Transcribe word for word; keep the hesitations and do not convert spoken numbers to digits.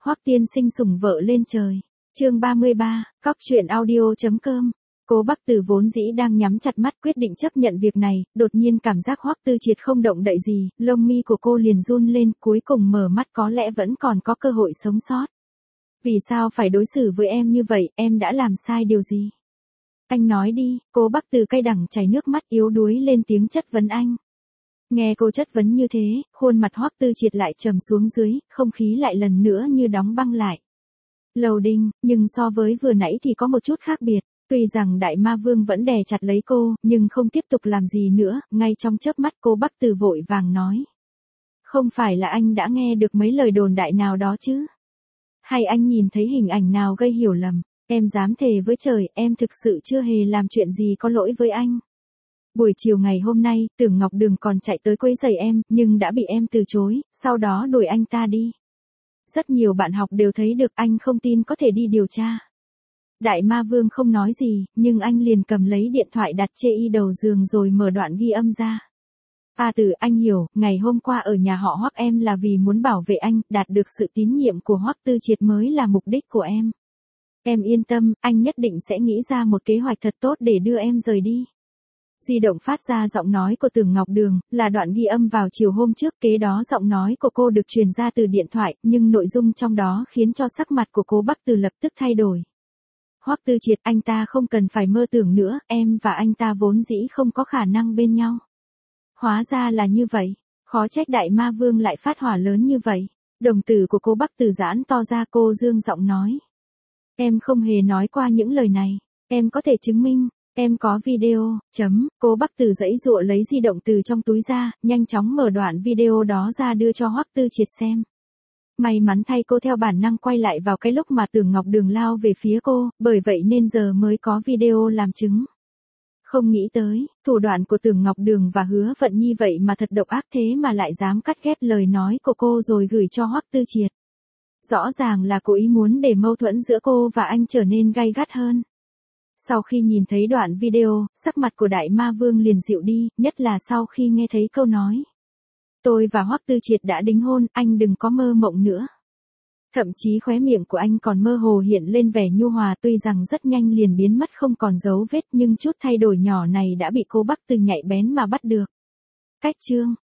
Hoắc tiên sinh sủng vợ lên trời. Chương ba mươi ba, cóc truyện audio chấm com. Cố Bắc Từ vốn dĩ đang nhắm chặt mắt quyết định chấp nhận việc này, đột nhiên cảm giác Hoắc Tư Triệt không động đậy gì, lông mi của cô liền run lên, cuối cùng mở mắt có lẽ vẫn còn có cơ hội sống sót. Vì sao phải đối xử với em như vậy, em đã làm sai điều gì? Anh nói đi, Cố Bắc Từ cay đắng chảy nước mắt yếu đuối lên tiếng chất vấn anh. Nghe cô chất vấn như thế, khuôn mặt Hoắc Tư Triệt lại trầm xuống dưới, không khí lại lần nữa như đóng băng lại. Lầu đinh, nhưng so với vừa nãy thì có một chút khác biệt. Tuy rằng Đại Ma Vương vẫn đè chặt lấy cô, nhưng không tiếp tục làm gì nữa, ngay trong chớp mắt Cố Bắc Từ vội vàng nói. Không phải là anh đã nghe được mấy lời đồn đại nào đó chứ? Hay anh nhìn thấy hình ảnh nào gây hiểu lầm? Em dám thề với trời, em thực sự chưa hề làm chuyện gì có lỗi với anh. Buổi chiều ngày hôm nay, Tưởng Ngọc Đường còn chạy tới quấy rầy em, nhưng đã bị em từ chối, sau đó đuổi anh ta đi. Rất nhiều bạn học đều thấy được, anh không tin có thể đi điều tra. Đại Ma Vương không nói gì, nhưng anh liền cầm lấy điện thoại đặt chê y đầu giường rồi mở đoạn ghi âm ra. A Từ, anh hiểu, ngày hôm qua ở nhà họ Hoắc em là vì muốn bảo vệ anh, đạt được sự tín nhiệm của Hoắc Tư Triệt mới là mục đích của em. Em yên tâm, anh nhất định sẽ nghĩ ra một kế hoạch thật tốt để đưa em rời đi. Di động phát ra giọng nói của Tưởng Ngọc Đường, là đoạn ghi âm vào chiều hôm trước, kế đó giọng nói của cô được truyền ra từ điện thoại, nhưng nội dung trong đó khiến cho sắc mặt của Cố Bắc Từ lập tức thay đổi. Hoắc Tư Triệt, anh ta không cần phải mơ tưởng nữa, em và anh ta vốn dĩ không có khả năng bên nhau. Hóa ra là như vậy, khó trách Đại Ma Vương lại phát hỏa lớn như vậy. Đồng tử của Cố Bắc Từ giãn to ra, cô dương giọng nói. Em không hề nói qua những lời này, em có thể chứng minh. Em có video, chấm, Cố Bắc Từ giãy giụa lấy di động từ trong túi ra, nhanh chóng mở đoạn video đó ra đưa cho Hoắc Tư Triệt xem. May mắn thay cô theo bản năng quay lại vào cái lúc mà Tưởng Ngọc Đường lao về phía cô, bởi vậy nên giờ mới có video làm chứng. Không nghĩ tới, thủ đoạn của Tưởng Ngọc Đường và Hứa Vận Nhi vậy mà thật độc ác thế mà lại dám cắt ghép lời nói của cô rồi gửi cho Hoắc Tư Triệt. Rõ ràng là cố ý muốn để mâu thuẫn giữa cô và anh trở nên gay gắt hơn. Sau khi nhìn thấy đoạn video, sắc mặt của Đại Ma Vương liền dịu đi, nhất là sau khi nghe thấy câu nói. Tôi và Hoắc Tư Triệt đã đính hôn, anh đừng có mơ mộng nữa. Thậm chí khóe miệng của anh còn mơ hồ hiện lên vẻ nhu hòa, tuy rằng rất nhanh liền biến mất không còn dấu vết, nhưng chút thay đổi nhỏ này đã bị Cố Bắc Từ nhạy bén mà bắt được. Cách chương